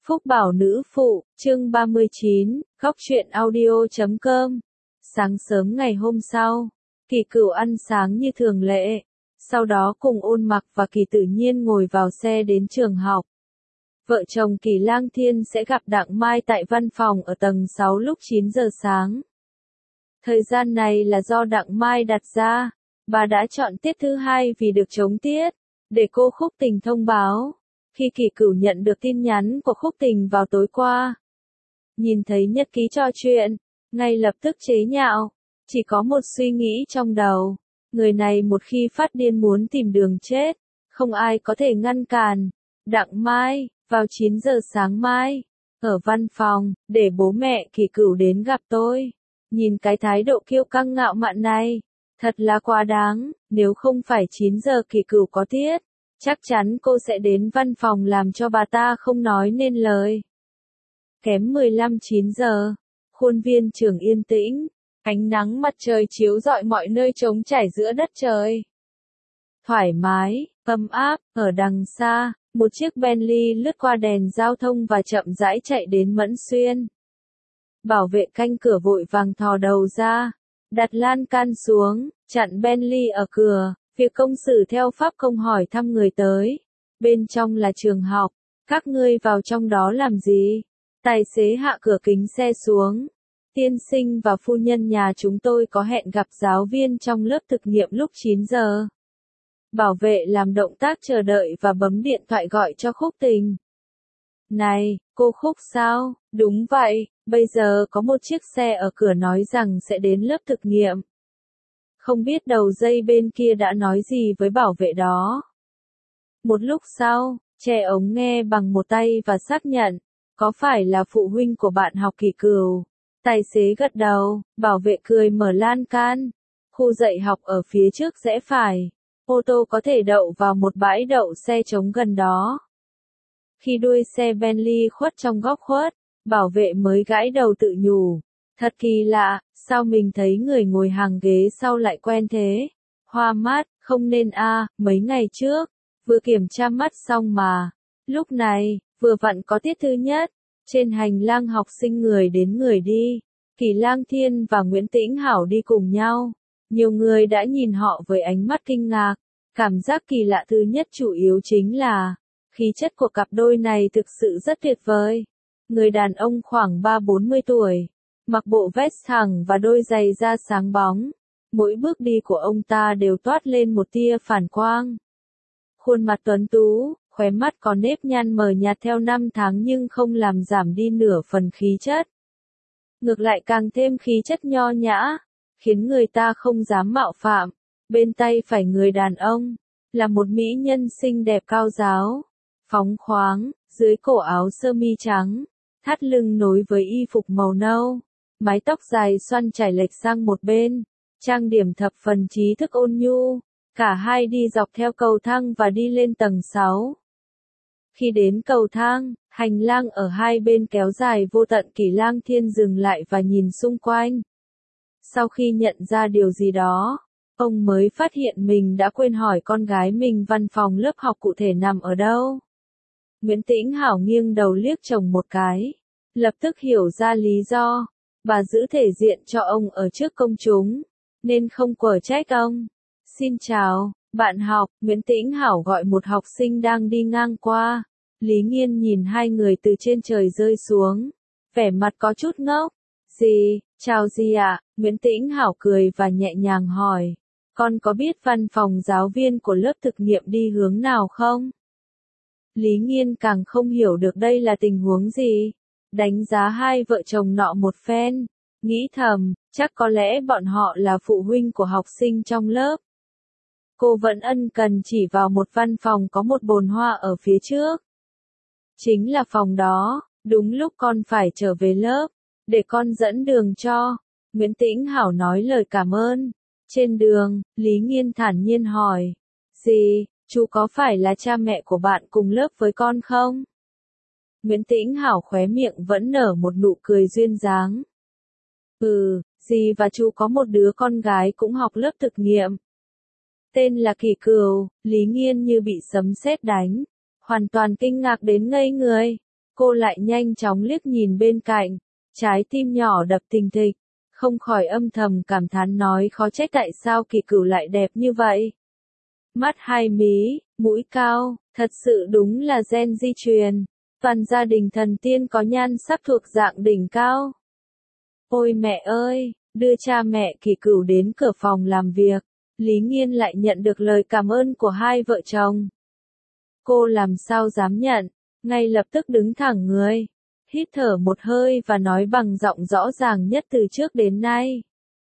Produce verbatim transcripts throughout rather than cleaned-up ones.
Phúc Bảo Nữ Phụ, chương ba mươi chín, góc truyện audio chấm com. Sáng sớm ngày hôm sau, Kỳ Cửu ăn sáng như thường lệ, sau đó cùng Ôn Mặc và Kỳ Tự Nhiên ngồi vào xe đến trường học. Vợ chồng Kỳ Lang Thiên sẽ gặp Đặng Mai tại văn phòng ở tầng sáu lúc chín giờ sáng. Thời gian này là do Đặng Mai đặt ra, bà đã chọn tiết thứ hai vì được chống tiết, để cô Khúc Tình thông báo. Khi Kỳ Cửu nhận được tin nhắn của Khúc Tình vào tối qua, nhìn thấy nhật ký trò chuyện, ngay lập tức chế nhạo, chỉ có một suy nghĩ trong đầu, người này một khi phát điên muốn tìm đường chết, không ai có thể ngăn cản. Đặng Mai, vào chín giờ sáng mai, ở văn phòng, để bố mẹ Kỳ Cửu đến gặp tôi. Nhìn cái thái độ kiêu căng ngạo mạn này, thật là quá đáng, nếu không phải chín giờ Kỳ Cửu có tiết, chắc chắn cô sẽ đến văn phòng làm cho bà ta không nói nên lời. Kém mười lăm chín giờ, khuôn viên trường yên tĩnh, ánh nắng mặt trời chiếu rọi mọi nơi trống trải giữa đất trời. Thoải mái, ấm áp, ở đằng xa, một chiếc Bentley lướt qua đèn giao thông và chậm rãi chạy đến Mẫn Xuyên. Bảo vệ canh cửa vội vàng thò đầu ra, đặt lan can xuống, chặn Bentley ở cửa. Việc công xử theo pháp công hỏi thăm người tới. Bên trong là trường học, các ngươi vào trong đó làm gì? Tài xế hạ cửa kính xe xuống. Tiên sinh và phu nhân nhà chúng tôi có hẹn gặp giáo viên trong lớp thực nghiệm lúc chín giờ. Bảo vệ làm động tác chờ đợi và bấm điện thoại gọi cho Khúc Tình. Này, cô Khúc sao? Đúng vậy, bây giờ có một chiếc xe ở cửa nói rằng sẽ đến lớp thực nghiệm. Không biết đầu dây bên kia đã nói gì với bảo vệ đó. Một lúc sau, che ống nghe bằng một tay và xác nhận, có phải là phụ huynh của bạn học Kỳ Cửu? Tài xế gật đầu, bảo vệ cười mở lan can. Khu dạy học ở phía trước rẽ phải. Ô tô có thể đậu vào một bãi đậu xe trống gần đó. Khi đuôi xe Bentley khuất trong góc khuất, bảo vệ mới gãi đầu tự nhủ. Thật kỳ lạ, sao mình thấy người ngồi hàng ghế sau lại quen thế? Hoa mắt, không nên a, à, mấy ngày trước, vừa kiểm tra mắt xong mà. Lúc này, vừa vặn có tiết thứ nhất, trên hành lang học sinh người đến người đi. Kỳ Lang Thiên và Nguyễn Tĩnh Hảo đi cùng nhau. Nhiều người đã nhìn họ với ánh mắt kinh ngạc. Cảm giác kỳ lạ thứ nhất chủ yếu chính là, khí chất của cặp đôi này thực sự rất tuyệt vời. Người đàn ông khoảng ba bốn mươi tuổi. Mặc bộ vest thẳng và đôi giày da sáng bóng. Mỗi bước đi của ông ta đều toát lên một tia phản quang. Khuôn mặt tuấn tú, khóe mắt có nếp nhăn mờ nhạt theo năm tháng nhưng không làm giảm đi nửa phần khí chất. Ngược lại càng thêm khí chất nho nhã, khiến người ta không dám mạo phạm. Bên tay phải người đàn ông, là một mỹ nhân xinh đẹp cao ráo, phóng khoáng, dưới cổ áo sơ mi trắng, thắt lưng nối với y phục màu nâu. Mái tóc dài xoăn chải lệch sang một bên, trang điểm thập phần trí thức ôn nhu, cả hai đi dọc theo cầu thang và đi lên tầng sáu. Khi đến cầu thang, hành lang ở hai bên kéo dài vô tận. Kỳ Lang Thiên dừng lại và nhìn xung quanh. Sau khi nhận ra điều gì đó, ông mới phát hiện mình đã quên hỏi con gái mình văn phòng lớp học cụ thể nằm ở đâu. Nguyễn Tĩnh Hảo nghiêng đầu liếc chồng một cái, lập tức hiểu ra lý do. Bà giữ thể diện cho ông ở trước công chúng, nên không quở trách ông. Xin chào, bạn học, Nguyễn Tĩnh Hảo gọi một học sinh đang đi ngang qua. Lý Nghiên nhìn hai người từ trên trời rơi xuống, vẻ mặt có chút ngốc. Gì, chào gì ạ? À? Nguyễn Tĩnh Hảo cười và nhẹ nhàng hỏi. Con có biết văn phòng giáo viên của lớp thực nghiệm đi hướng nào không? Lý Nghiên càng không hiểu được đây là tình huống gì. Đánh giá hai vợ chồng nọ một phen, nghĩ thầm, chắc có lẽ bọn họ là phụ huynh của học sinh trong lớp. Cô vẫn ân cần chỉ vào một văn phòng có một bồn hoa ở phía trước. Chính là phòng đó, đúng lúc con phải trở về lớp, để con dẫn đường cho. Nguyễn Tĩnh Hảo nói lời cảm ơn. Trên đường, Lý Nghiên thản nhiên hỏi, gì, chú có phải là cha mẹ của bạn cùng lớp với con không? Nguyễn Tĩnh Hảo khóe miệng vẫn nở một nụ cười duyên dáng. Ừ, dì và chú có một đứa con gái cũng học lớp thực nghiệm. Tên là Kỳ Cửu. Lý Nghiên như bị sấm sét đánh, hoàn toàn kinh ngạc đến ngây người. Cô lại nhanh chóng liếc nhìn bên cạnh, trái tim nhỏ đập thình thịch, không khỏi âm thầm cảm thán nói khó trách tại sao Kỳ Cửu lại đẹp như vậy. Mắt hai mí, mũi cao, thật sự đúng là gen di truyền, toàn gia đình thần tiên có nhan sắc thuộc dạng đỉnh cao. Ôi mẹ ơi, đưa cha mẹ Kỳ Cửu đến cửa phòng làm việc, Lý Nghiên lại nhận được lời cảm ơn của hai vợ chồng. Cô làm sao dám nhận, ngay lập tức đứng thẳng người, hít thở một hơi và nói bằng giọng rõ ràng nhất từ trước đến nay.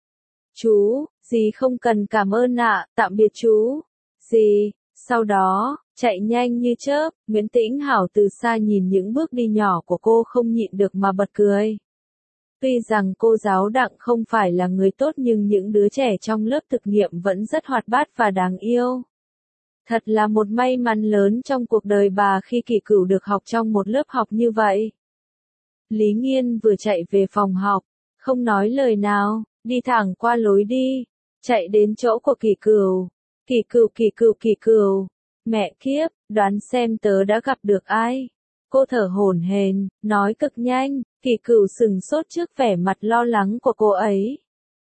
Chú, dì không cần cảm ơn ạ, tạm biệt chú. Dì, sau đó, chạy nhanh như chớp, Nguyễn Tĩnh Hảo từ xa nhìn những bước đi nhỏ của cô không nhịn được mà bật cười. Tuy rằng cô giáo Đặng không phải là người tốt nhưng những đứa trẻ trong lớp thực nghiệm vẫn rất hoạt bát và đáng yêu. Thật là một may mắn lớn trong cuộc đời bà khi Kỳ Cửu được học trong một lớp học như vậy. Lý Nghiên vừa chạy về phòng học, không nói lời nào, đi thẳng qua lối đi, chạy đến chỗ của Kỳ Cửu. Kỳ Cửu Kỳ Cửu Kỳ Cửu, mẹ kiếp, đoán xem tớ đã gặp được ai. Cô thở hổn hển, nói cực nhanh, Kỳ Cửu sừng sốt trước vẻ mặt lo lắng của cô ấy.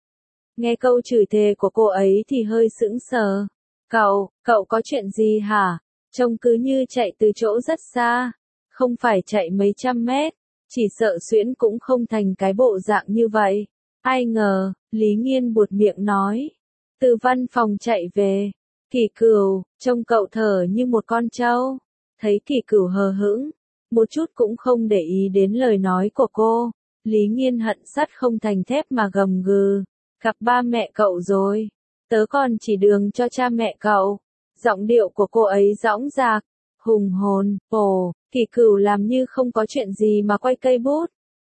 Nghe câu chửi thề của cô ấy thì hơi sững sờ. Cậu, cậu có chuyện gì hả? Trông cứ như chạy từ chỗ rất xa, không phải chạy mấy trăm mét, chỉ sợ xuyễn cũng không thành cái bộ dạng như vậy. Ai ngờ, Lý Nghiên buột miệng nói. Từ văn phòng chạy về, Kỳ Cửu, trông cậu thở như một con trâu. Thấy Kỳ Cửu hờ hững, một chút cũng không để ý đến lời nói của cô, Lý Nghiên hận sắt không thành thép mà gầm gừ. Gặp ba mẹ cậu rồi, tớ còn chỉ đường cho cha mẹ cậu. Giọng điệu của cô ấy dõng dạc, hùng hồn. Ồ, Kỳ Cửu làm như không có chuyện gì mà quay cây bút.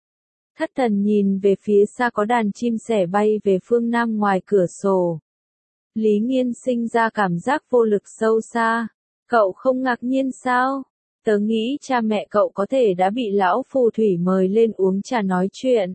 Thất thần nhìn về phía xa có đàn chim sẻ bay về phương Nam ngoài cửa sổ. Lý Nghiên sinh ra cảm giác vô lực sâu xa. Cậu không ngạc nhiên sao? Tớ nghĩ cha mẹ cậu có thể đã bị lão phù thủy mời lên uống trà nói chuyện.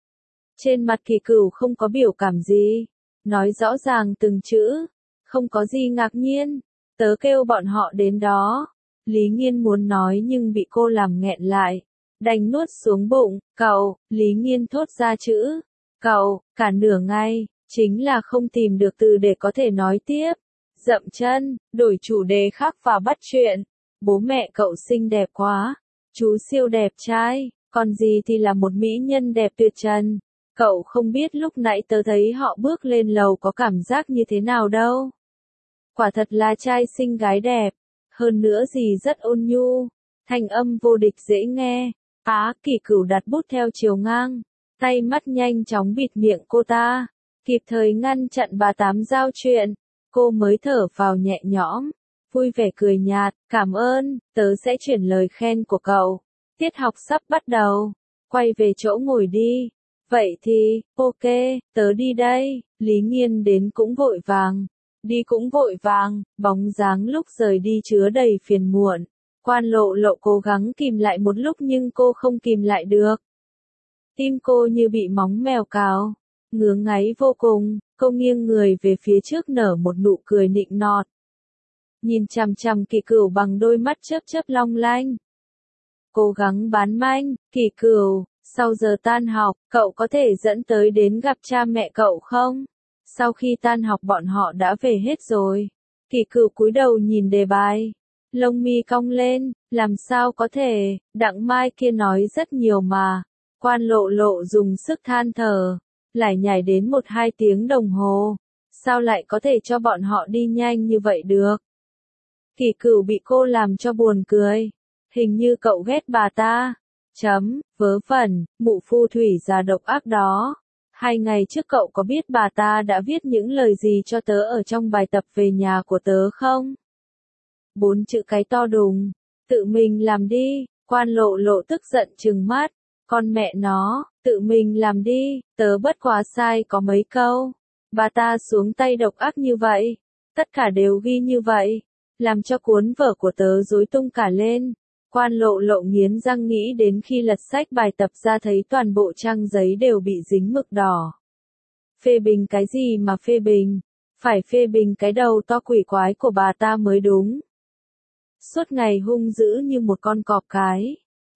Trên mặt Kỳ Cửu không có biểu cảm gì, nói rõ ràng từng chữ, không có gì ngạc nhiên, tớ kêu bọn họ đến đó. Lý Nghiên muốn nói nhưng bị cô làm nghẹn lại, đành nuốt xuống bụng. Cậu, Lý Nghiên thốt ra chữ, cậu, cả nửa ngày, chính là không tìm được từ để có thể nói tiếp. Dậm chân, đổi chủ đề khác và bắt chuyện. Bố mẹ cậu xinh đẹp quá, chú siêu đẹp trai, còn gì thì là một mỹ nhân đẹp tuyệt trần. Cậu không biết lúc nãy tớ thấy họ bước lên lầu có cảm giác như thế nào đâu. Quả thật là trai xinh gái đẹp, hơn nữa gì rất ôn nhu, thanh âm vô địch dễ nghe. Á, Kỳ Cửu đặt bút theo chiều ngang, tay mắt nhanh chóng bịt miệng cô ta, kịp thời ngăn chặn bà Tám giao chuyện. Cô mới thở vào nhẹ nhõm, vui vẻ cười nhạt, cảm ơn, tớ sẽ chuyển lời khen của cậu. Tiết học sắp bắt đầu, quay về chỗ ngồi đi. Vậy thì, ok, tớ đi đây. Lý Nghiên đến cũng vội vàng, đi cũng vội vàng, bóng dáng lúc rời đi chứa đầy phiền muộn. Quan Lộ Lộ cố gắng kìm lại một lúc nhưng cô không kìm lại được. Tim cô như bị móng mèo cào, ngứa ngáy vô cùng, cô nghiêng người về phía trước nở một nụ cười nịnh nọt. Nhìn chằm chằm Kỳ Cửu bằng đôi mắt chớp chớp long lanh. Cố gắng bán manh, Kỳ Cửu, sau giờ tan học, cậu có thể dẫn tới đến gặp cha mẹ cậu không? Sau khi tan học bọn họ đã về hết rồi. Kỳ Cửu cúi đầu nhìn đề bài, lông mi cong lên, làm sao có thể, Đặng Mai kia nói rất nhiều mà. Quan Lộ Lộ dùng sức than thở, lải nhải đến một hai tiếng đồng hồ. Sao lại có thể cho bọn họ đi nhanh như vậy được? Kỳ Cửu bị cô làm cho buồn cười. Hình như cậu ghét bà ta. Chấm, vớ vẩn, mụ phù thủy già độc ác đó. Hai ngày trước cậu có biết bà ta đã viết những lời gì cho tớ ở trong bài tập về nhà của tớ không? Bốn chữ cái to đùng. Tự mình làm đi. Quan Lộ Lộ tức giận trừng mắt. Con mẹ nó, tự mình làm đi, tớ bất quá sai có mấy câu. Bà ta xuống tay độc ác như vậy. Tất cả đều ghi như vậy. Làm cho cuốn vở của tớ rối tung cả lên. Quan Lộ Lộ nghiến răng nghĩ đến khi lật sách bài tập ra thấy toàn bộ trang giấy đều bị dính mực đỏ. Phê bình cái gì mà phê bình? Phải phê bình cái đầu to quỷ quái của bà ta mới đúng. Suốt ngày hung dữ như một con cọp cái.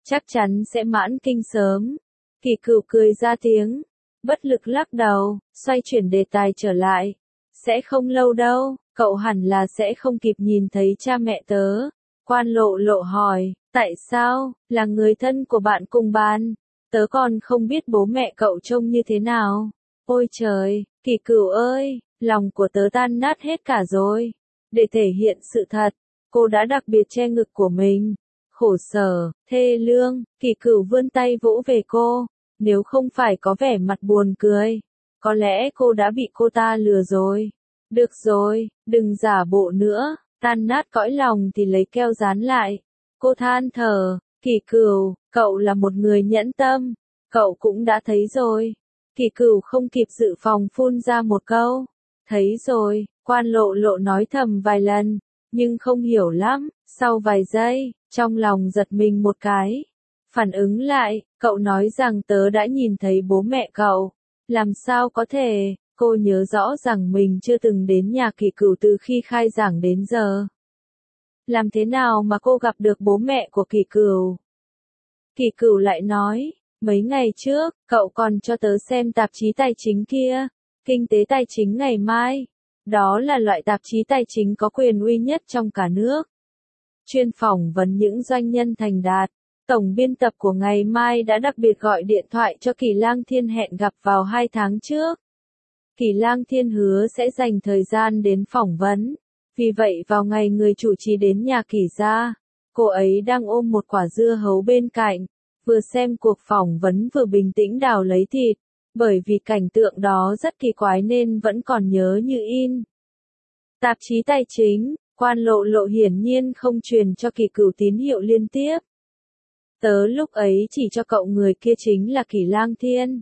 chắc chắn sẽ mãn kinh sớm. Kỳ Cửu cười ra tiếng, bất lực lắc đầu, xoay chuyển đề tài trở lại. Sẽ không lâu đâu, cậu hẳn là sẽ không kịp nhìn thấy cha mẹ tớ. Quan Lộ Lộ hỏi, tại sao, là người thân của bạn cùng bàn. Tớ còn không biết bố mẹ cậu trông như thế nào. Ôi trời, Kỳ Cửu ơi, lòng của tớ tan nát hết cả rồi. Để thể hiện sự thật, cô đã đặc biệt che ngực của mình. Khổ sở, thê lương, Kỳ Cửu vươn tay vỗ về cô. Nếu không phải có vẻ mặt buồn cười, có lẽ cô đã bị cô ta lừa rồi. Được rồi, đừng giả bộ nữa, tan nát cõi lòng thì lấy keo dán lại. Cô than thở, Kỳ Cửu, cậu là một người nhẫn tâm, cậu cũng đã thấy rồi. Kỳ Cửu không kịp dự phòng phun ra một câu. Thấy rồi, Quan Lộ Lộ nói thầm vài lần, nhưng không hiểu lắm. Sau vài giây, trong lòng giật mình một cái. Phản ứng lại, cậu nói rằng tớ đã nhìn thấy bố mẹ cậu. Làm sao có thể, cô nhớ rõ rằng mình chưa từng đến nhà Kỳ Cửu từ khi khai giảng đến giờ. Làm thế nào mà cô gặp được bố mẹ của Kỳ Cửu? Kỳ Cửu lại nói, mấy ngày trước, cậu còn cho tớ xem tạp chí tài chính kia, Kinh tế Tài chính Ngày Mai. Đó là loại tạp chí tài chính có quyền uy nhất trong cả nước. Chuyên phỏng vấn những doanh nhân thành đạt. Tổng biên tập của Ngày Mai đã đặc biệt gọi điện thoại cho Kỳ Lang Thiên hẹn gặp vào hai tháng trước. Kỳ Lang Thiên hứa sẽ dành thời gian đến phỏng vấn. Vì vậy vào ngày người chủ trì đến nhà Kỳ gia, cô ấy đang ôm một quả dưa hấu bên cạnh, vừa xem cuộc phỏng vấn vừa bình tĩnh đào lấy thịt, bởi vì cảnh tượng đó rất kỳ quái nên vẫn còn nhớ như in. Tạp chí tài chính, Quan Lộ Lộ hiển nhiên không truyền cho Kỳ Cửu tín hiệu liên tiếp. Tớ lúc ấy chỉ cho cậu người kia chính là Kỳ Lang Thiên,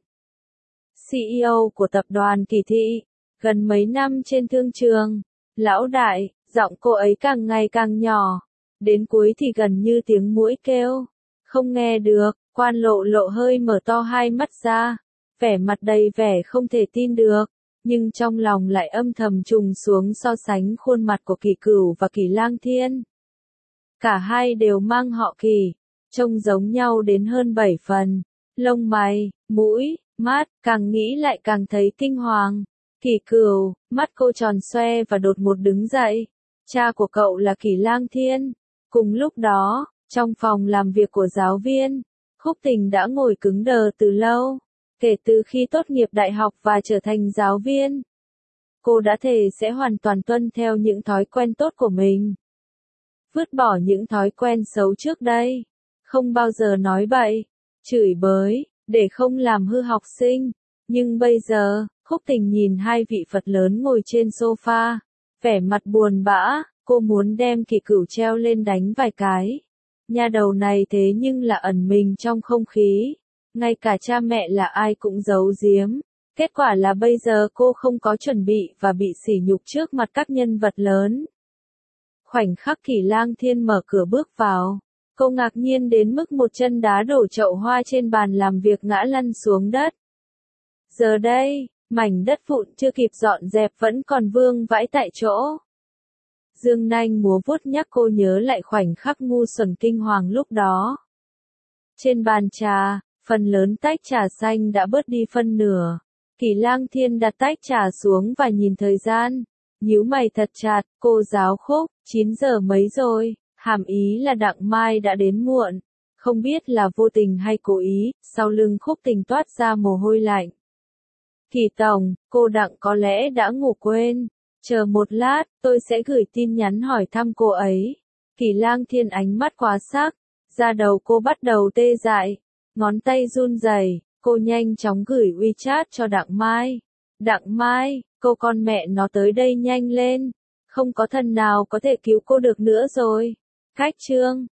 xê e ô của tập đoàn Kỳ Thị, gần mấy năm trên thương trường. Lão đại, giọng cô ấy càng ngày càng nhỏ, đến cuối thì gần như tiếng muỗi kêu. Không nghe được, Quan Lộ Lộ hơi mở to hai mắt ra, vẻ mặt đầy vẻ không thể tin được, nhưng trong lòng lại âm thầm trùng xuống so sánh khuôn mặt của Kỳ Cửu và Kỳ Lang Thiên. Cả hai đều mang họ Kỳ, trông giống nhau đến hơn bảy phần, lông mày, mũi, mắt, càng nghĩ lại càng thấy kinh hoàng. Kỳ Cửu, mắt cô tròn xoe và đột ngột đứng dậy. Cha của cậu là Kỳ Lang Thiên. Cùng lúc đó, trong phòng làm việc của giáo viên, Khúc Tình đã ngồi cứng đờ từ lâu. Kể từ khi tốt nghiệp đại học và trở thành giáo viên, cô đã thề sẽ hoàn toàn tuân theo những thói quen tốt của mình. Vứt bỏ những thói quen xấu trước đây. Không bao giờ nói bậy, chửi bới, để không làm hư học sinh. Nhưng bây giờ, Khúc Tình nhìn hai vị Phật lớn ngồi trên sofa, vẻ mặt buồn bã, cô muốn đem Kỳ Cửu treo lên đánh vài cái. Nhà đầu này thế nhưng là ẩn mình trong không khí, ngay cả cha mẹ là ai cũng giấu giếm. Kết quả là bây giờ cô không có chuẩn bị và bị sỉ nhục trước mặt các nhân vật lớn. Khoảnh khắc Kỳ Lang Thiên mở cửa bước vào, cô ngạc nhiên đến mức một chân đá đổ chậu hoa trên bàn làm việc ngã lăn xuống đất. Giờ đây, mảnh đất vụn chưa kịp dọn dẹp vẫn còn vương vãi tại chỗ. Dương nanh múa vuốt nhắc cô nhớ lại khoảnh khắc ngu xuẩn kinh hoàng lúc đó. Trên bàn trà, phần lớn tách trà xanh đã bớt đi phân nửa. Kỳ Lang Thiên đặt tách trà xuống và nhìn thời gian. Nhíu mày thật chặt, cô giáo Khúc, chín giờ mấy rồi, hàm ý là Đặng Mai đã đến muộn. Không biết là vô tình hay cố ý, sau lưng Khúc Tình toát ra mồ hôi lạnh. Kỳ tổng, cô Đặng có lẽ đã ngủ quên. Chờ một lát, tôi sẽ gửi tin nhắn hỏi thăm cô ấy. Kỳ Lang Thiên ánh mắt quá sắc, da đầu cô bắt đầu tê dại, ngón tay run rẩy, cô nhanh chóng gửi WeChat cho Đặng Mai. Đặng Mai, cô con mẹ nó tới đây nhanh lên, không có thần nào có thể cứu cô được nữa rồi. Cách chương